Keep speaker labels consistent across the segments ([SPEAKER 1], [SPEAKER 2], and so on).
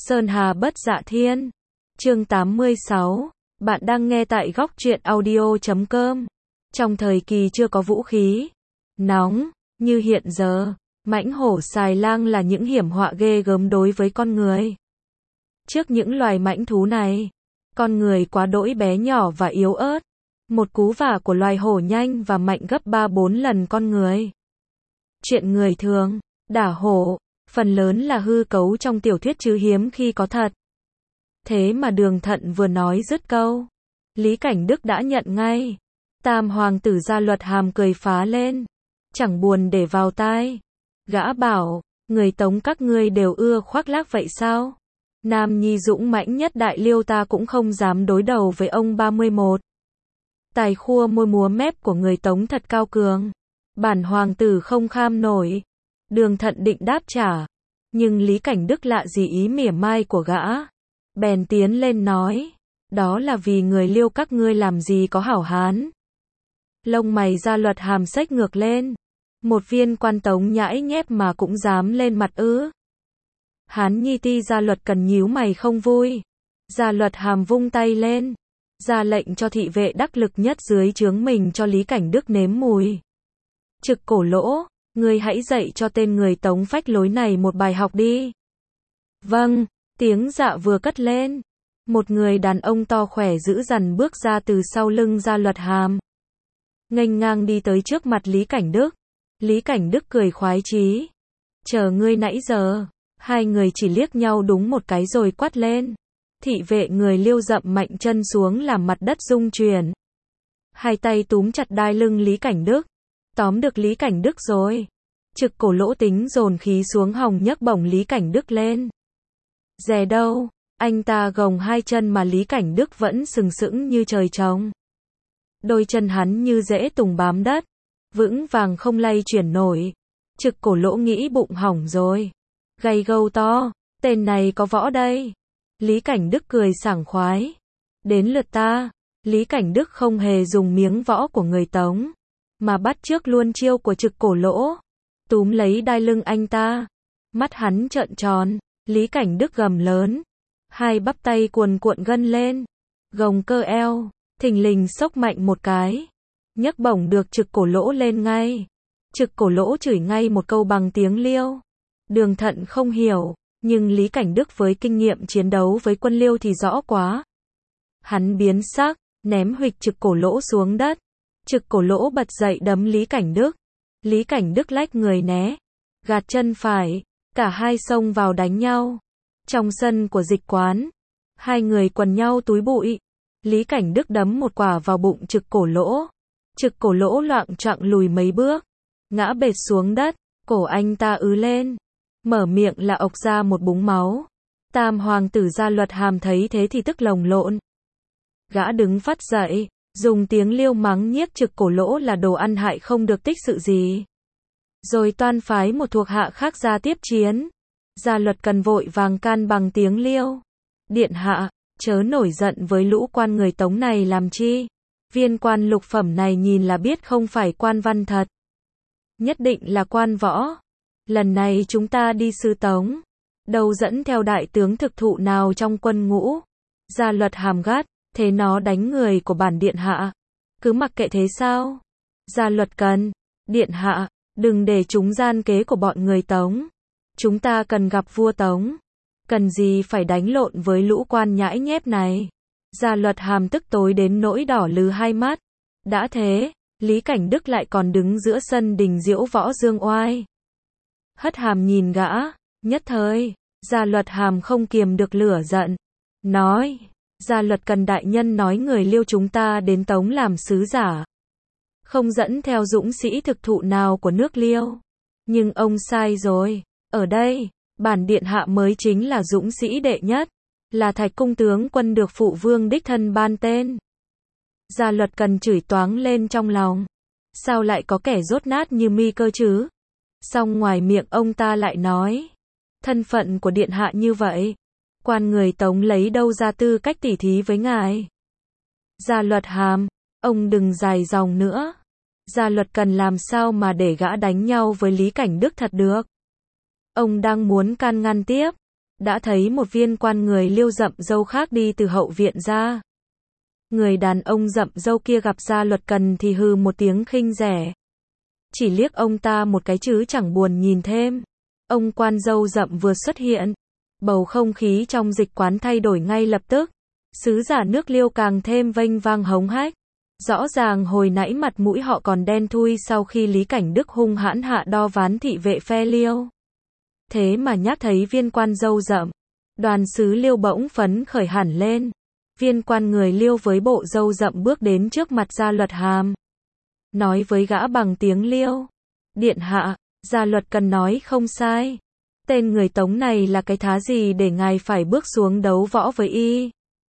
[SPEAKER 1] Sơn Hà Bất Dạ Thiên. Chương 86. Bạn đang nghe tại góc truyện audio.com. Trong thời kỳ chưa có vũ khí nóng như hiện giờ, mãnh hổ xài lang là những hiểm họa ghê gớm đối với con người. Trước những loài mãnh thú này, con người quá đỗi bé nhỏ và yếu ớt. Một cú vả của loài hổ nhanh và mạnh gấp 3-4 lần con người. Chuyện người thường đả hổ, phần lớn là hư cấu trong tiểu thuyết chứ hiếm khi có thật. Thế mà Đường Thận vừa nói dứt câu, Lý Cảnh Đức đã nhận ngay. Tam hoàng tử Gia Luật Hàm cười phá lên, chẳng buồn để vào tai. Gã bảo, người Tống các ngươi đều ưa khoác lác vậy sao? Nam nhi dũng mãnh nhất Đại Liêu ta cũng không dám đối đầu với ông 31. Tài khua môi múa mép của người Tống thật cao cường. Bản hoàng tử không kham nổi. Đường Thận định đáp trả, nhưng Lý Cảnh Đức lạ gì ý mỉa mai của gã. Bèn tiến lên nói, đó là vì người Liêu các ngươi làm gì có hảo hán. Lông mày Gia Luật Hàm xếch ngược lên. Một viên quan Tống nhãi nhép mà cũng dám lên mặt ư? Hán nhi ti Gia Luật cần nhíu mày không vui. Gia Luật Hàm vung tay lên, ra lệnh cho thị vệ đắc lực nhất dưới trướng mình cho Lý Cảnh Đức nếm mùi. Trực Cổ Lỗ, ngươi hãy dạy cho tên người Tống phách lối này một bài học đi. Vâng, tiếng dạ vừa cất lên. Một người đàn ông to khỏe dữ dằn bước ra từ sau lưng Gia Luật Hàm. Nghênh ngang đi tới trước mặt Lý Cảnh Đức. Lý Cảnh Đức cười khoái chí. Chờ ngươi nãy giờ. Hai người chỉ liếc nhau đúng một cái rồi quát lên. Thị vệ người Liêu dậm mạnh chân xuống làm mặt đất rung chuyển. Hai tay túm chặt đai lưng Lý Cảnh Đức. Tóm được Lý Cảnh Đức rồi. Trực Cổ Lỗ tính dồn khí xuống hòng nhấc bổng Lý Cảnh Đức lên. Dè đâu, anh ta gồng hai chân mà Lý Cảnh Đức vẫn sừng sững như trời trồng. Đôi chân hắn như rễ tùng bám đất, vững vàng không lay chuyển nổi. Trực Cổ Lỗ nghĩ bụng hỏng rồi. Gầy gâu to, tên này có võ đây. Lý Cảnh Đức cười sảng khoái. Đến lượt ta. Lý Cảnh Đức không hề dùng miếng võ của người Tống, mà bắt chước luôn chiêu của Trực Cổ Lỗ. Túm lấy đai lưng anh ta. Mắt hắn trợn tròn. Lý Cảnh Đức gầm lớn. Hai bắp tay cuồn cuộn gân lên. Gồng cơ eo. Thình lình xốc mạnh một cái. Nhấc bổng được Trực Cổ Lỗ lên ngay. Trực Cổ Lỗ chửi ngay một câu bằng tiếng Liêu. Đường Thận không hiểu, nhưng Lý Cảnh Đức với kinh nghiệm chiến đấu với quân Liêu thì rõ quá. Hắn biến sắc, ném huỵch Trực Cổ Lỗ xuống đất. Trực Cổ Lỗ bật dậy đấm Lý Cảnh Đức. Lý Cảnh Đức lách người né, gạt chân phải, cả hai xông vào đánh nhau. Trong sân của dịch quán, hai người quần nhau túi bụi. Lý Cảnh Đức đấm một quả vào bụng Trực Cổ Lỗ. Trực Cổ Lỗ loạng choạng lùi mấy bước, ngã bệt xuống đất, cổ anh ta ứ lên, mở miệng là ộc ra một búng máu. Tam hoàng tử Gia Luật Hàm thấy thế thì tức lồng lộn. Gã đứng phắt dậy, dùng tiếng Liêu mắng nhiếc Trực Cổ Lỗ là đồ ăn hại không được tích sự gì. Rồi toan phái một thuộc hạ khác ra tiếp chiến. Gia Luật Cần vội vàng can bằng tiếng Liêu. Điện hạ, chớ nổi giận với lũ quan người Tống này làm chi. Viên quan lục phẩm này nhìn là biết không phải quan văn thật. Nhất định là quan võ. Lần này chúng ta đi sư Tống, đâu dẫn theo đại tướng thực thụ nào trong quân ngũ. Gia Luật Hàm gắt, thế nó đánh người của bản điện hạ, cứ mặc kệ thế sao? Gia Luật Cần, điện hạ, đừng để chúng gian kế của bọn người Tống. Chúng ta cần gặp vua Tống, cần gì phải đánh lộn với lũ quan nhãi nhép này. Gia Luật Hàm tức tối đến nỗi đỏ lừ hai mắt. Đã thế, Lý Cảnh Đức lại còn đứng giữa sân đình diễu võ dương oai. Hất hàm nhìn gã, nhất thời, Gia Luật Hàm không kiềm được lửa giận. Nói, Gia Luật Cần đại nhân nói người Liêu chúng ta đến Tống làm sứ giả, không dẫn theo dũng sĩ thực thụ nào của nước Liêu. Nhưng ông sai rồi, ở đây, bản điện hạ mới chính là dũng sĩ đệ nhất, là Thạch cung tướng quân được phụ vương đích thân ban tên. Gia Luật Cần chửi toáng lên trong lòng. Sao lại có kẻ dốt nát như mi cơ chứ? Song ngoài miệng ông ta lại nói, thân phận của điện hạ như vậy, quan người Tống lấy đâu ra tư cách tỉ thí với ngài? Gia Luật Hàm, ông đừng dài dòng nữa. Gia Luật Cần làm sao mà để gã đánh nhau với Lý Cảnh Đức thật được? Ông đang muốn can ngăn tiếp, đã thấy một viên quan người Liêu rậm râu khác đi từ hậu viện ra. Người đàn ông rậm râu kia gặp Gia Luật Cần thì hừ một tiếng khinh rẻ. Chỉ liếc ông ta một cái chứ chẳng buồn nhìn thêm. Ông quan râu rậm vừa xuất hiện, bầu không khí trong dịch quán thay đổi ngay lập tức. Sứ giả nước Liêu càng thêm vênh vang hống hách. Rõ ràng hồi nãy mặt mũi họ còn đen thui sau khi Lý Cảnh Đức hung hãn hạ đo ván thị vệ phe Liêu. Thế mà nhắc thấy viên quan râu rậm, đoàn sứ Liêu bỗng phấn khởi hẳn lên. Viên quan người Liêu với bộ râu rậm bước đến trước mặt Gia Luật Hàm. Nói với gã bằng tiếng Liêu. Điện hạ, Gia Luật Cần nói không sai. Tên người Tống này là cái thá gì để ngài phải bước xuống đấu võ với y?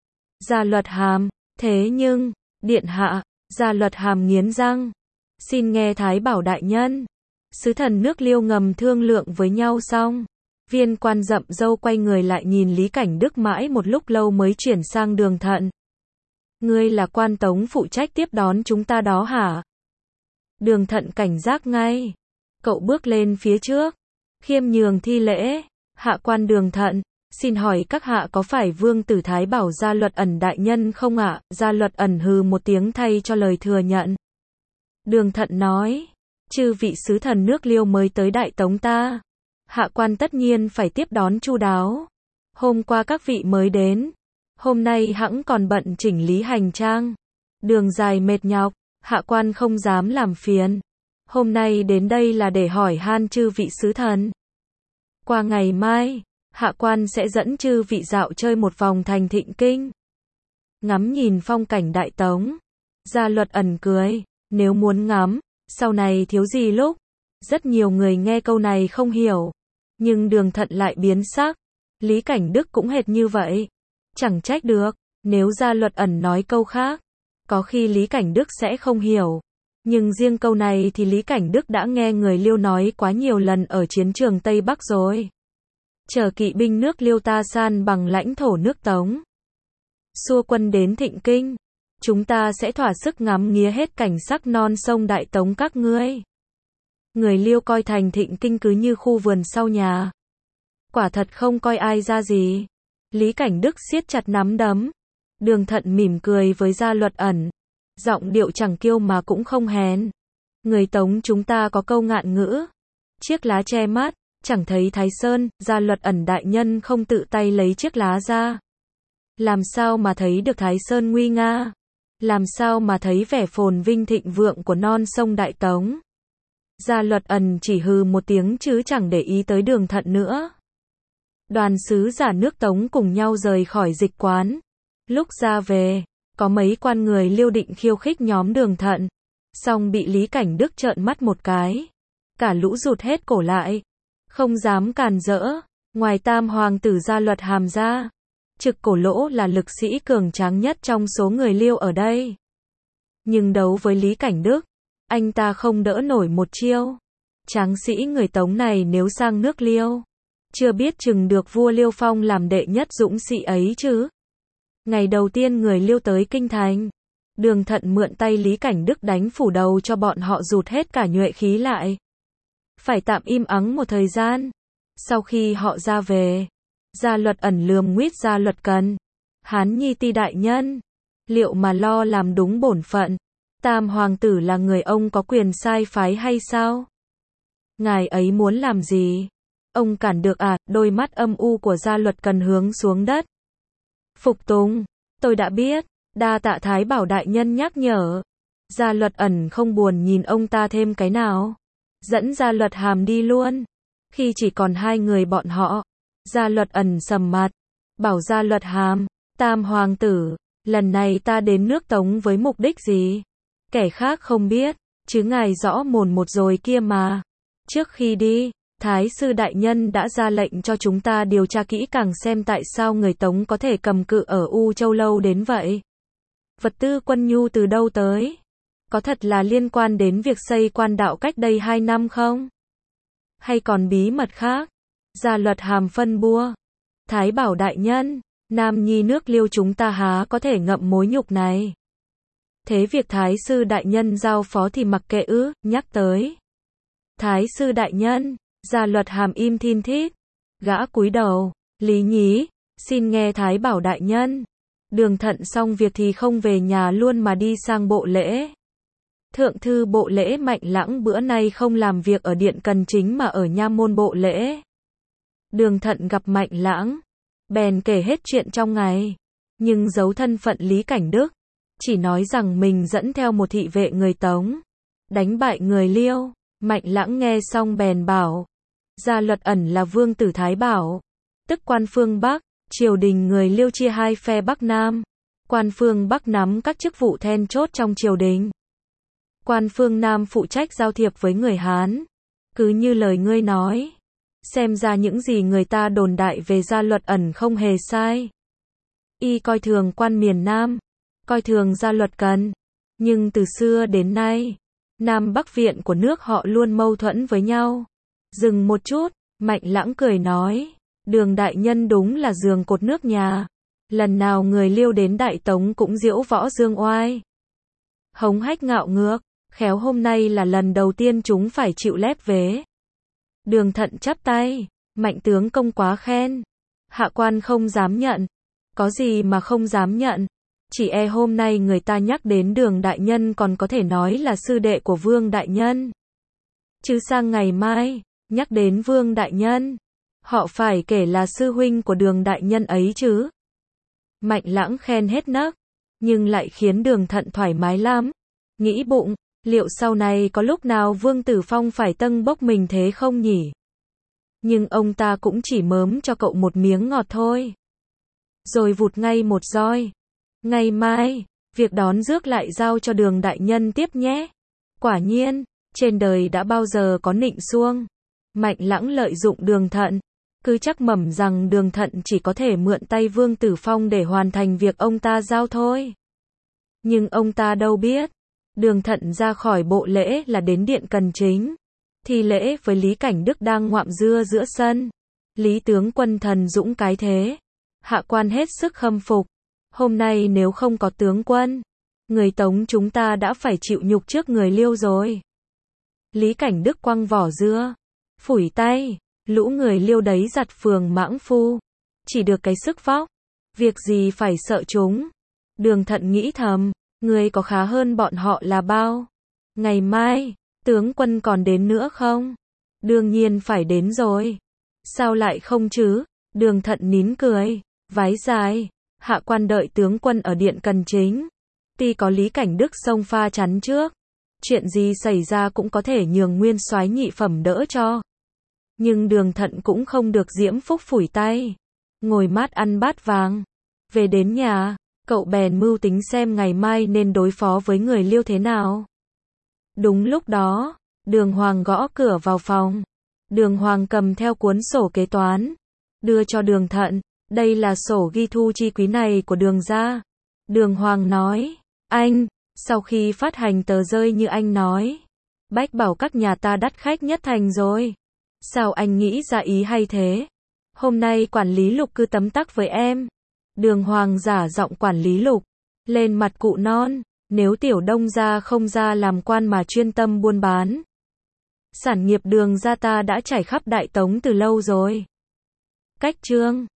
[SPEAKER 1] Gia Luật Hàm, thế nhưng, điện hạ, Gia Luật Hàm nghiến răng. Xin nghe Thái Bảo đại nhân. Sứ thần nước Liêu ngầm thương lượng với nhau xong. Viên quan rậm râu quay người lại nhìn Lý Cảnh Đức mãi một lúc lâu mới chuyển sang Đường Thận. Ngươi là quan Tống phụ trách tiếp đón chúng ta đó hả? Đường Thận cảnh giác ngay. Cậu bước lên phía trước, khiêm nhường thi lễ. Hạ quan Đường Thận, xin hỏi các hạ có phải Vương tử Thái Bảo Gia Luật Ẩn đại nhân không ạ? Gia Luật Ẩn hừ một tiếng thay cho lời thừa nhận. Đường Thận nói, chư vị sứ thần nước Liêu mới tới Đại Tống ta. Hạ quan tất nhiên phải tiếp đón chu đáo. Hôm qua các vị mới đến, hôm nay hẵng còn bận chỉnh lý hành trang. Đường dài mệt nhọc, hạ quan không dám làm phiền. Hôm nay đến đây là để hỏi han chư vị sứ thần. Qua ngày mai, hạ quan sẽ dẫn chư vị dạo chơi một vòng thành Thịnh Kinh. Ngắm nhìn phong cảnh Đại Tống. Gia Luật Ẩn cười, nếu muốn ngắm, sau này thiếu gì lúc. Rất nhiều người nghe câu này không hiểu. Nhưng Đường Thận lại biến sắc. Lý Cảnh Đức cũng hệt như vậy. Chẳng trách được, nếu Gia Luật Ẩn nói câu khác, có khi Lý Cảnh Đức sẽ không hiểu. Nhưng riêng câu này thì Lý Cảnh Đức đã nghe người Liêu nói quá nhiều lần ở chiến trường Tây Bắc rồi. Chờ kỵ binh nước Liêu ta san bằng lãnh thổ nước Tống. Xua quân đến Thịnh Kinh. Chúng ta sẽ thỏa sức ngắm nghía hết cảnh sắc non sông Đại Tống các ngươi. Người Liêu coi thành Thịnh Kinh cứ như khu vườn sau nhà. Quả thật không coi ai ra gì. Lý Cảnh Đức siết chặt nắm đấm. Đường Thận mỉm cười với Gia Luật Ẩn. Giọng điệu chẳng kiêu mà cũng không hèn. Người Tống chúng ta có câu ngạn ngữ. Chiếc lá che mắt, chẳng thấy Thái Sơn. Gia Luật Ẩn đại nhân không tự tay lấy chiếc lá ra. Làm sao mà thấy được Thái Sơn nguy nga? Làm sao mà thấy vẻ phồn vinh thịnh vượng của non sông Đại Tống? Gia Luật Ẩn chỉ hừ một tiếng chứ chẳng để ý tới Đường Thận nữa. Đoàn sứ giả nước Tống cùng nhau rời khỏi dịch quán. Lúc ra về, có mấy quan người Liêu định khiêu khích nhóm Đường Thận. Xong bị Lý Cảnh Đức trợn mắt một cái. Cả lũ rụt hết cổ lại. Không dám càn rỡ. Ngoài Tam Hoàng tử Gia Luật Hàm ra, Trực Cổ Lỗ là lực sĩ cường tráng nhất trong số người Liêu ở đây. Nhưng đấu với Lý Cảnh Đức, anh ta không đỡ nổi một chiêu. Tráng sĩ người Tống này nếu sang nước Liêu, chưa biết chừng được vua Liêu Phong làm đệ nhất dũng sĩ ấy chứ. Ngày đầu tiên người Liêu tới Kinh Thành, Đường Thận mượn tay Lý Cảnh Đức đánh phủ đầu cho bọn họ rụt hết cả nhuệ khí lại. Phải tạm im ắng một thời gian. Sau khi họ ra về, Gia Luật Ẩn lườm nguýt Gia Luật Cần. Hán nhi ti đại nhân, liệu mà lo làm đúng bổn phận, Tam Hoàng tử là người ông có quyền sai phái hay sao? Ngài ấy muốn làm gì? Ông cản được à? Đôi mắt âm u của Gia Luật Cần hướng xuống đất. Phục tùng, tôi đã biết, đa tạ Thái Bảo đại nhân nhắc nhở. Gia Luật Ẩn không buồn nhìn ông ta thêm cái nào. Dẫn Gia Luật Hàm đi luôn. Khi chỉ còn hai người bọn họ, Gia Luật Ẩn sầm mặt, bảo Gia Luật Hàm, Tam Hoàng tử, lần này ta đến nước Tống với mục đích gì? Kẻ khác không biết, chứ ngài rõ mồn một rồi kia mà. Trước khi đi, Thái sư đại nhân đã ra lệnh cho chúng ta điều tra kỹ càng xem tại sao người Tống có thể cầm cự ở U Châu lâu đến vậy. Vật tư quân nhu từ đâu tới? Có thật là liên quan đến việc xây quan đạo cách đây 2 năm không? Hay còn bí mật khác? Gia Luật Hàm phân bua. Thái Bảo đại nhân, Nam nhi nước Liêu chúng ta há có thể ngậm mối nhục này. Thế việc Thái sư đại nhân giao phó thì mặc kệ ư? Nhắc tới Thái sư đại nhân, Gia Luật Hàm im thin thít. Gã cúi đầu, Lý nhí, xin nghe Thái bảo đại nhân. Đường Thận xong việc thì không về nhà luôn mà đi sang bộ lễ. Thượng thư bộ lễ Mạnh Lãng bữa nay không làm việc ở điện Cần Chính mà ở nha môn bộ lễ. Đường Thận gặp Mạnh Lãng, bèn kể hết chuyện trong ngày, nhưng giấu thân phận Lý Cảnh Đức, chỉ nói rằng mình dẫn theo một thị vệ người Tống, đánh bại người Liêu. Mạnh Lãng nghe xong bèn bảo, Gia Luật Ẩn là vương tử Thái Bảo, tức quan phương Bắc, triều đình người Liêu chia hai phe Bắc Nam. Quan phương Bắc nắm các chức vụ then chốt trong triều đình. Quan phương Nam phụ trách giao thiệp với người Hán. Cứ như lời ngươi nói, xem ra những gì người ta đồn đại về Gia Luật Ẩn không hề sai. Y coi thường quan miền Nam, coi thường Gia Luật Cần, nhưng từ xưa đến nay, Nam Bắc viện của nước họ luôn mâu thuẫn với nhau. Dừng một chút, Mạnh Lãng cười nói, Đường đại nhân đúng là giường cột nước nhà. Lần nào người Liêu đến Đại Tống cũng diễu võ dương oai, hống hách ngạo ngược, khéo hôm nay là lần đầu tiên chúng phải chịu lép vế. Đường Thận chắp tay, Mạnh tướng công quá khen. Hạ quan không dám nhận. Có gì mà không dám nhận. Chỉ e hôm nay người ta nhắc đến Đường đại nhân còn có thể nói là sư đệ của Vương đại nhân. Chứ sang ngày mai, nhắc đến Vương đại nhân, họ phải kể là sư huynh của Đường đại nhân ấy chứ. Mạnh Lãng khen hết nấc, nhưng lại khiến Đường Thận thoải mái lắm. Nghĩ bụng, liệu sau này có lúc nào Vương Tử Phong phải tâng bốc mình thế không nhỉ? Nhưng ông ta cũng chỉ mớm cho cậu một miếng ngọt thôi. Rồi vụt ngay một roi. Ngày mai, việc đón rước lại giao cho Đường đại nhân tiếp nhé. Quả nhiên, trên đời đã bao giờ có nịnh xuông. Mạnh Lãng lợi dụng Đường Thận, cứ chắc mẩm rằng Đường Thận chỉ có thể mượn tay Vương Tử Phong để hoàn thành việc ông ta giao thôi. Nhưng ông ta đâu biết, Đường Thận ra khỏi bộ lễ là đến điện Cần Chính, thi lễ với Lý Cảnh Đức đang ngoạm dưa giữa sân. Lý tướng quân thần dũng cái thế, hạ quan hết sức khâm phục. Hôm nay nếu không có tướng quân, người Tống chúng ta đã phải chịu nhục trước người Liêu rồi. Lý Cảnh Đức quăng vỏ dưa, phủi tay, lũ người Liêu đấy giặt phường mãng phu, chỉ được cái sức vóc, việc gì phải sợ chúng. Đường Thận nghĩ thầm, người có khá hơn bọn họ là bao. Ngày mai, tướng quân còn đến nữa không? Đương nhiên phải đến rồi. Sao lại không chứ? Đường Thận nín cười, vái dài, hạ quan đợi tướng quân ở điện Cần Chính. Tuy có Lý Cảnh Đức xông pha chắn trước, chuyện gì xảy ra cũng có thể nhường nguyên soái nhị phẩm đỡ cho. Nhưng Đường Thận cũng không được diễm phúc phủi tay, ngồi mát ăn bát vàng. Về đến nhà, cậu bèn mưu tính xem ngày mai nên đối phó với người Liêu thế nào. Đúng lúc đó, Đường Hoàng gõ cửa vào phòng. Đường Hoàng cầm theo cuốn sổ kế toán, đưa cho Đường Thận, đây là sổ ghi thu chi quý này của Đường gia. Đường Hoàng nói, anh, sau khi phát hành tờ rơi như anh nói, Bách bảo các nhà ta đắt khách nhất thành rồi. Sao anh nghĩ ra ý hay thế? Hôm nay quản lý Lục cứ tấm tắc với em. Đường Hoàng giả giọng quản lý Lục, lên mặt cụ non, nếu Tiểu Đông gia không ra làm quan mà chuyên tâm buôn bán, sản nghiệp Đường gia ta đã trải khắp Đại Tống từ lâu rồi. Cách chương